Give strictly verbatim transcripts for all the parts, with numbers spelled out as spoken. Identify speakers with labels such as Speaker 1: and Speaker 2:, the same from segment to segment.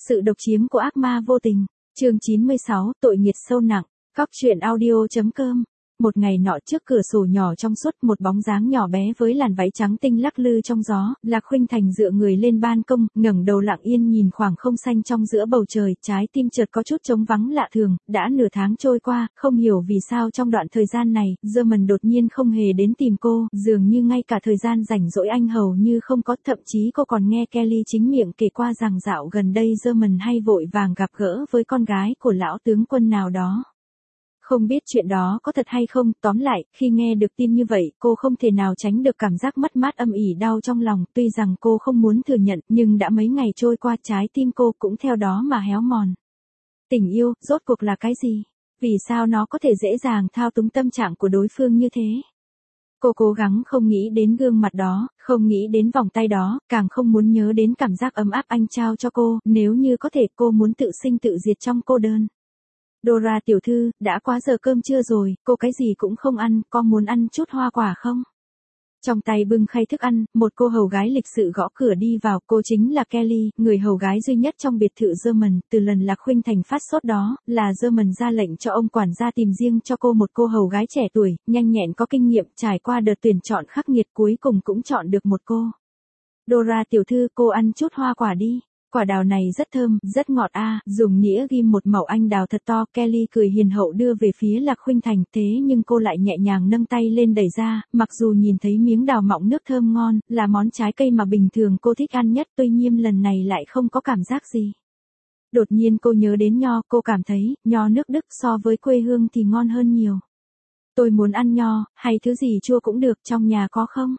Speaker 1: Sự độc chiếm của ác ma vô tình. Chương chín mươi sáu, tội nghiệt sâu nặng. Cóc truyện audio.com. Một ngày nọ trước cửa sổ nhỏ trong suốt, một bóng dáng nhỏ bé với làn váy trắng tinh lắc lư trong gió. Lạc Khuynh Thành dựa người lên ban công, ngẩng đầu lặng yên nhìn khoảng không xanh trong giữa bầu trời, trái tim chợt có chút trống vắng lạ thường. Đã nửa tháng trôi qua, không hiểu vì sao trong đoạn thời gian này, German đột nhiên không hề đến tìm cô, dường như ngay cả thời gian rảnh rỗi anh hầu như không có, thậm chí cô còn nghe Kelly chính miệng kể qua rằng dạo gần đây German hay vội vàng gặp gỡ với con gái của lão tướng quân nào đó. Không biết chuyện đó có thật hay không, tóm lại, khi nghe được tin như vậy, cô không thể nào tránh được cảm giác mất mát âm ỉ đau trong lòng, tuy rằng cô không muốn thừa nhận, nhưng đã mấy ngày trôi qua trái tim cô cũng theo đó mà héo mòn. Tình yêu, rốt cuộc là cái gì? Vì sao nó có thể dễ dàng thao túng tâm trạng của đối phương như thế? Cô cố gắng không nghĩ đến gương mặt đó, không nghĩ đến vòng tay đó, càng không muốn nhớ đến cảm giác ấm áp anh trao cho cô, nếu như có thể cô muốn tự sinh tự diệt trong cô đơn. Dora tiểu thư, đã quá giờ cơm trưa rồi, cô cái gì cũng không ăn, có muốn ăn chút hoa quả không? Trong tay bưng khay thức ăn, một cô hầu gái lịch sự gõ cửa đi vào, cô chính là Kelly, người hầu gái duy nhất trong biệt thự German. Từ lần Lạc Khuynh Thành phát sốt đó, là German ra lệnh cho ông quản gia tìm riêng cho cô một cô hầu gái trẻ tuổi, nhanh nhẹn có kinh nghiệm, trải qua đợt tuyển chọn khắc nghiệt cuối cùng cũng chọn được một cô. Dora tiểu thư, cô ăn chút hoa quả đi. Quả đào này rất thơm, rất ngọt a, à, dùng nĩa ghim một mẩu anh đào thật to. Kelly cười hiền hậu đưa về phía Lạc Khuynh Thành, thế nhưng cô lại nhẹ nhàng nâng tay lên đẩy ra, mặc dù nhìn thấy miếng đào mọng nước thơm ngon, là món trái cây mà bình thường cô thích ăn nhất, tuy nhiên lần này lại không có cảm giác gì. Đột nhiên cô nhớ đến nho, cô cảm thấy, nho nước Đức so với quê hương thì ngon hơn nhiều. Tôi muốn ăn nho, hay thứ gì chua cũng được, trong nhà có không?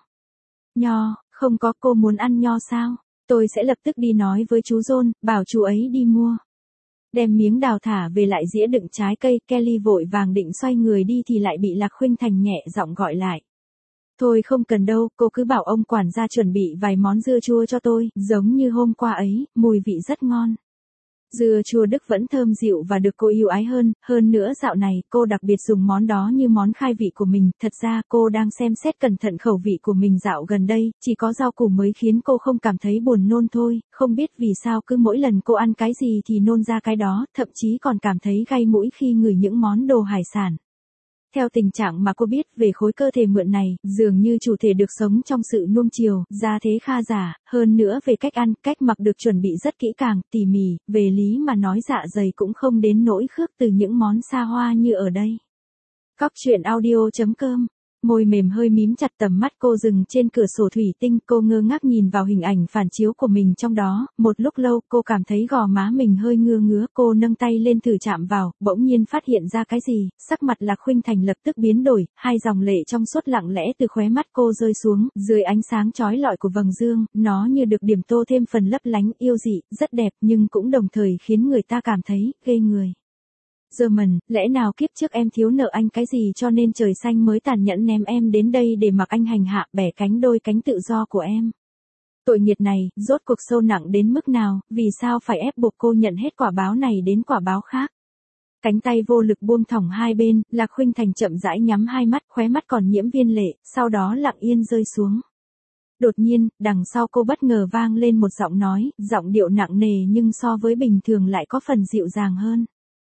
Speaker 1: Nho, không có, cô muốn ăn nho sao? Tôi sẽ lập tức đi nói với chú John, bảo chú ấy đi mua. Đem miếng đào thả về lại dĩa đựng trái cây, Kelly vội vàng định xoay người đi thì lại bị Lạc Khuynh Thành nhẹ giọng gọi lại. Thôi không cần đâu, cô cứ bảo ông quản gia chuẩn bị vài món dưa chua cho tôi, giống như hôm qua ấy, mùi vị rất ngon. Dưa chua Đức vẫn thơm dịu và được cô yêu ái hơn, hơn nữa dạo này cô đặc biệt dùng món đó như món khai vị của mình, thật ra cô đang xem xét cẩn thận khẩu vị của mình dạo gần đây, chỉ có rau củ mới khiến cô không cảm thấy buồn nôn thôi, không biết vì sao cứ mỗi lần cô ăn cái gì thì nôn ra cái đó, thậm chí còn cảm thấy gai mũi khi ngửi những món đồ hải sản. Theo tình trạng mà cô biết về khối cơ thể mượn này, dường như chủ thể được sống trong sự nuông chiều, gia thế kha giả, hơn nữa về cách ăn, cách mặc được chuẩn bị rất kỹ càng, tỉ mỉ, về lý mà nói dạ dày cũng không đến nỗi khước từ những món xa hoa như ở đây. Cóc truyện audio.com. Môi mềm hơi mím chặt, tầm mắt cô dừng trên cửa sổ thủy tinh, cô ngơ ngác nhìn vào hình ảnh phản chiếu của mình trong đó, một lúc lâu cô cảm thấy gò má mình hơi ngứa ngứa, cô nâng tay lên thử chạm vào, bỗng nhiên phát hiện ra cái gì, sắc mặt Lạc Khuynh Thành lập tức biến đổi, hai dòng lệ trong suốt lặng lẽ từ khóe mắt cô rơi xuống, dưới ánh sáng chói lọi của vầng dương, nó như được điểm tô thêm phần lấp lánh, yêu dị, rất đẹp nhưng cũng đồng thời khiến người ta cảm thấy ghê người. German, lẽ nào kiếp trước em thiếu nợ anh cái gì cho nên trời xanh mới tàn nhẫn ném em đến đây để mặc anh hành hạ, bẻ cánh đôi cánh tự do của em? Tội nghiệt này, rốt cuộc sâu nặng đến mức nào, vì sao phải ép buộc cô nhận hết quả báo này đến quả báo khác? Cánh tay vô lực buông thõng hai bên, Lạc Khuynh Thành chậm rãi nhắm hai mắt, khóe mắt còn nhiễm viên lệ, sau đó lặng yên rơi xuống. Đột nhiên, đằng sau cô bất ngờ vang lên một giọng nói, giọng điệu nặng nề nhưng so với bình thường lại có phần dịu dàng hơn.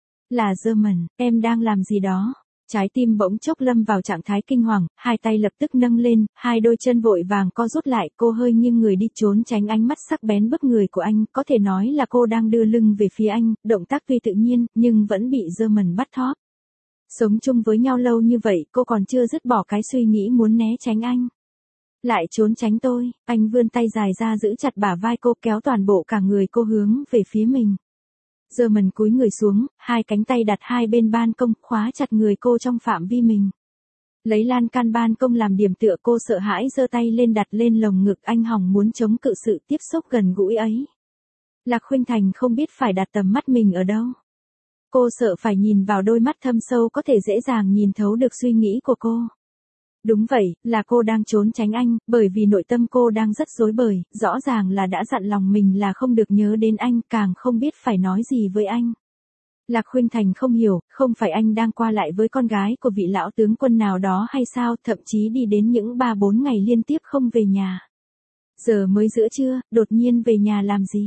Speaker 1: Là German, em đang làm gì đó? Trái tim bỗng chốc lâm vào trạng thái kinh hoàng, hai tay lập tức nâng lên, hai đôi chân vội vàng co rút lại, cô hơi nghiêng người đi trốn tránh ánh mắt sắc bén bức người của anh, có thể nói là cô đang đưa lưng về phía anh, động tác tuy tự nhiên, nhưng vẫn bị German bắt thóp. Sống chung với nhau lâu như vậy, cô còn chưa dứt bỏ cái suy nghĩ muốn né tránh anh. Lại trốn tránh tôi, anh vươn tay dài ra giữ chặt bả vai cô, kéo toàn bộ cả người cô hướng về phía mình. German cúi người xuống, hai cánh tay đặt hai bên ban công, khóa chặt người cô trong phạm vi mình. Lấy lan can ban công làm điểm tựa, cô sợ hãi giơ tay lên đặt lên lồng ngực anh, hòng muốn chống cự sự tiếp xúc gần gũi ấy. Lạc Khuynh Thành không biết phải đặt tầm mắt mình ở đâu. Cô sợ phải nhìn vào đôi mắt thâm sâu có thể dễ dàng nhìn thấu được suy nghĩ của cô. Đúng vậy, là cô đang trốn tránh anh, bởi vì nội tâm cô đang rất rối bời, rõ ràng là đã dặn lòng mình là không được nhớ đến anh, càng không biết phải nói gì với anh. Lạc Khuynh Thành không hiểu, không phải anh đang qua lại với con gái của vị lão tướng quân nào đó hay sao, thậm chí đi đến những ba bốn ngày liên tiếp không về nhà. Giờ mới giữa trưa, đột nhiên về nhà làm gì?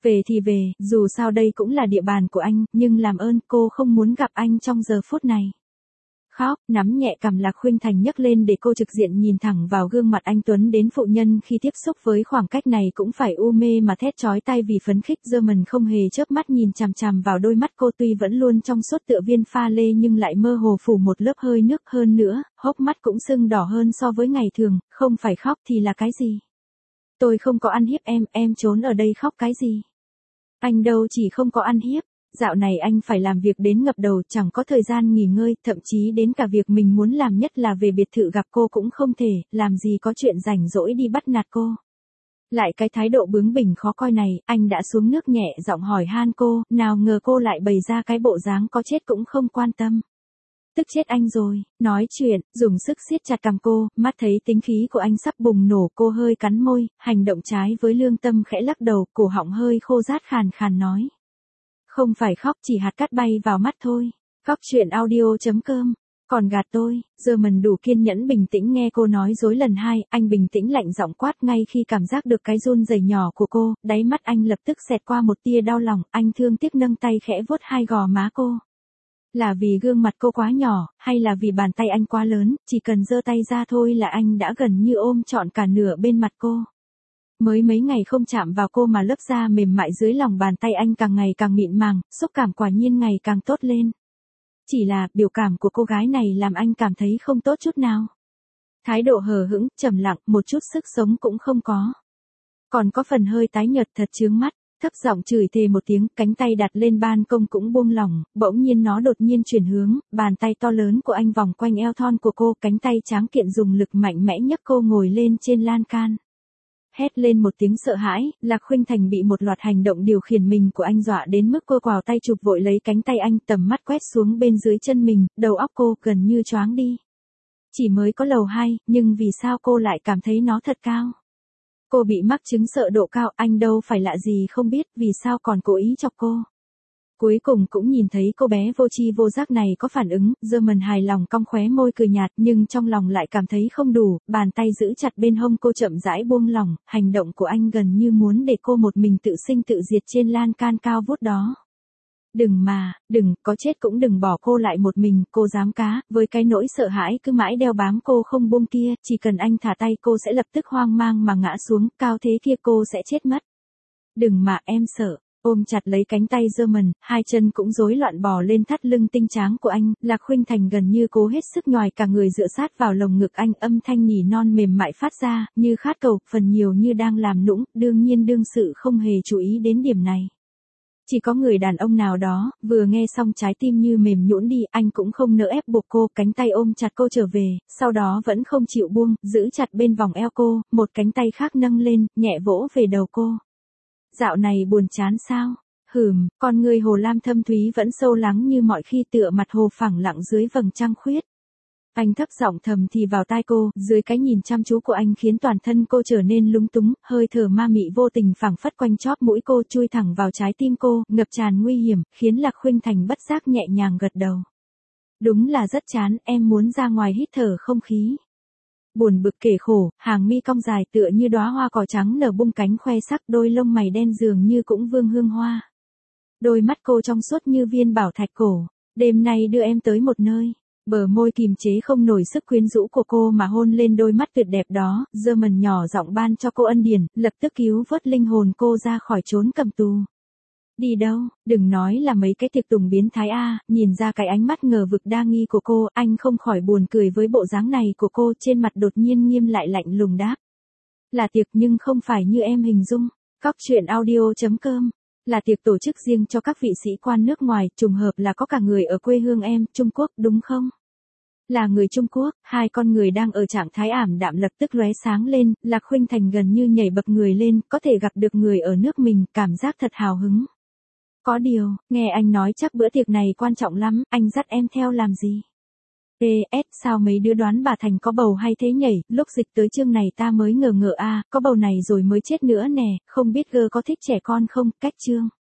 Speaker 1: Về thì về, dù sao đây cũng là địa bàn của anh, nhưng làm ơn cô không muốn gặp anh trong giờ phút này. Khóc, nắm nhẹ cằm Lạc Khuynh Thành nhấc lên để cô trực diện nhìn thẳng vào gương mặt anh tuấn đến phụ nhân khi tiếp xúc với khoảng cách này cũng phải u mê mà thét chói tai vì phấn khích. German không hề chớp mắt nhìn chằm chằm vào đôi mắt cô, tuy vẫn luôn trong suốt tựa viên pha lê nhưng lại mơ hồ phủ một lớp hơi nước, hơn nữa, hốc mắt cũng sưng đỏ hơn so với ngày thường. Không phải khóc thì là cái gì? Tôi không có ăn hiếp em, em trốn ở đây khóc cái gì? Anh đâu chỉ không có ăn hiếp. Dạo này anh phải làm việc đến ngập đầu, chẳng có thời gian nghỉ ngơi, thậm chí đến cả việc mình muốn làm nhất là về biệt thự gặp cô cũng không thể, làm gì có chuyện rảnh rỗi đi bắt nạt cô. Lại cái thái độ bướng bỉnh khó coi này, anh đã xuống nước nhẹ giọng hỏi han cô, nào ngờ cô lại bày ra cái bộ dáng có chết cũng không quan tâm. Tức chết anh rồi, nói chuyện, dùng sức siết chặt cằm cô, mắt thấy tính khí của anh sắp bùng nổ, cô hơi cắn môi, hành động trái với lương tâm khẽ lắc đầu, cổ họng hơi khô rát khàn khàn nói. Không phải khóc, chỉ hạt cát bay vào mắt thôi. Khóc chuyện audio.com. Còn gạt tôi, German đủ kiên nhẫn bình tĩnh nghe cô nói dối lần hai, anh bình tĩnh lạnh giọng quát ngay khi cảm giác được cái run rẩy nhỏ của cô, đáy mắt anh lập tức xẹt qua một tia đau lòng, anh thương tiếc nâng tay khẽ vuốt hai gò má cô. Là vì gương mặt cô quá nhỏ, hay là vì bàn tay anh quá lớn, chỉ cần giơ tay ra thôi là anh đã gần như ôm trọn cả nửa bên mặt cô. Mới mấy ngày không chạm vào cô mà lớp da mềm mại dưới lòng bàn tay anh càng ngày càng mịn màng, xúc cảm quả nhiên ngày càng tốt lên. Chỉ là, biểu cảm của cô gái này làm anh cảm thấy không tốt chút nào. Thái độ hờ hững, trầm lặng, một chút sức sống cũng không có. Còn có phần hơi tái nhợt thật chướng mắt, thấp giọng chửi thề một tiếng, cánh tay đặt lên ban công cũng buông lỏng, bỗng nhiên nó đột nhiên chuyển hướng, bàn tay to lớn của anh vòng quanh eo thon của cô, cánh tay tráng kiện dùng lực mạnh mẽ nhấc cô ngồi lên trên lan can. Hét lên một tiếng sợ hãi, Lạc Khuynh Thành bị một loạt hành động điều khiển mình của anh dọa đến mức cô quào tay chụp vội lấy cánh tay anh, tầm mắt quét xuống bên dưới chân mình, đầu óc cô gần như choáng đi. Chỉ mới có lầu hai, nhưng vì sao cô lại cảm thấy nó thật cao? Cô bị mắc chứng sợ độ cao, anh đâu phải lạ gì không biết, vì sao còn cố ý chọc cô? Cuối cùng cũng nhìn thấy cô bé vô tri vô giác này có phản ứng, German hài lòng cong khóe môi cười nhạt nhưng trong lòng lại cảm thấy không đủ, bàn tay giữ chặt bên hông cô chậm rãi buông lỏng, hành động của anh gần như muốn để cô một mình tự sinh tự diệt trên lan can cao vút đó. Đừng mà, đừng, có chết cũng đừng bỏ cô lại một mình, cô dám cá, với cái nỗi sợ hãi cứ mãi đeo bám cô không buông kia, chỉ cần anh thả tay cô sẽ lập tức hoang mang mà ngã xuống, cao thế kia cô sẽ chết mất. Đừng mà, em sợ. Ôm chặt lấy cánh tay German, hai chân cũng rối loạn bò lên thắt lưng tinh tráng của anh, Lạc Khuynh Thành gần như cố hết sức nhòi cả người dựa sát vào lồng ngực anh, âm thanh nhỉ non mềm mại phát ra, như khát cầu, phần nhiều như đang làm nũng, đương nhiên đương sự không hề chú ý đến điểm này. Chỉ có người đàn ông nào đó, vừa nghe xong trái tim như mềm nhũn đi, anh cũng không nỡ ép buộc cô, cánh tay ôm chặt cô trở về, sau đó vẫn không chịu buông, giữ chặt bên vòng eo cô, một cánh tay khác nâng lên, nhẹ vỗ về đầu cô. Dạo này buồn chán sao? Hừm, con người hồ lam thâm thúy vẫn sâu lắng như mọi khi tựa mặt hồ phẳng lặng dưới vầng trăng khuyết. Anh thấp giọng thầm thì vào tai cô, dưới cái nhìn chăm chú của anh khiến toàn thân cô trở nên lúng túng, hơi thở ma mị vô tình phảng phất quanh chóp mũi cô chui thẳng vào trái tim cô, ngập tràn nguy hiểm, khiến Lạc Khuynh Thành bất giác nhẹ nhàng gật đầu. Đúng là rất chán, em muốn ra ngoài hít thở không khí. Buồn bực kể khổ, hàng mi cong dài tựa như đóa hoa cỏ trắng nở bung cánh khoe sắc, đôi lông mày đen dường như cũng vương hương hoa. Đôi mắt cô trong suốt như viên bảo thạch cổ, đêm nay đưa em tới một nơi. Bờ môi kìm chế không nổi sức quyến rũ của cô mà hôn lên đôi mắt tuyệt đẹp đó, German nhỏ giọng ban cho cô ân điển, lập tức cứu vớt linh hồn cô ra khỏi chốn cầm tù. Đi đâu, đừng nói là mấy cái tiệc tùng biến thái a, nhìn ra cái ánh mắt ngờ vực đa nghi của cô, anh không khỏi buồn cười với bộ dáng này của cô, trên mặt đột nhiên nghiêm lại lạnh lùng đáp. Là tiệc nhưng không phải như em hình dung. Cóc chuyện audio.com là tiệc tổ chức riêng cho các vị sĩ quan nước ngoài, trùng hợp là có cả người ở quê hương em, Trung Quốc, đúng không? Là người Trung Quốc, hai con người đang ở trạng thái ảm đạm lập tức lóe sáng lên, Lạc Khuynh Thành gần như nhảy bật người lên, có thể gặp được người ở nước mình, cảm giác thật hào hứng. Có điều, nghe anh nói chắc bữa tiệc này quan trọng lắm, anh dắt em theo làm gì? pê ét sao mấy đứa đoán bà Thành có bầu hay thế nhảy, lúc dịch tới chương này ta mới ngờ ngợ a, có bầu này rồi mới chết nữa nè, không biết gơ có thích trẻ con không, cách chương.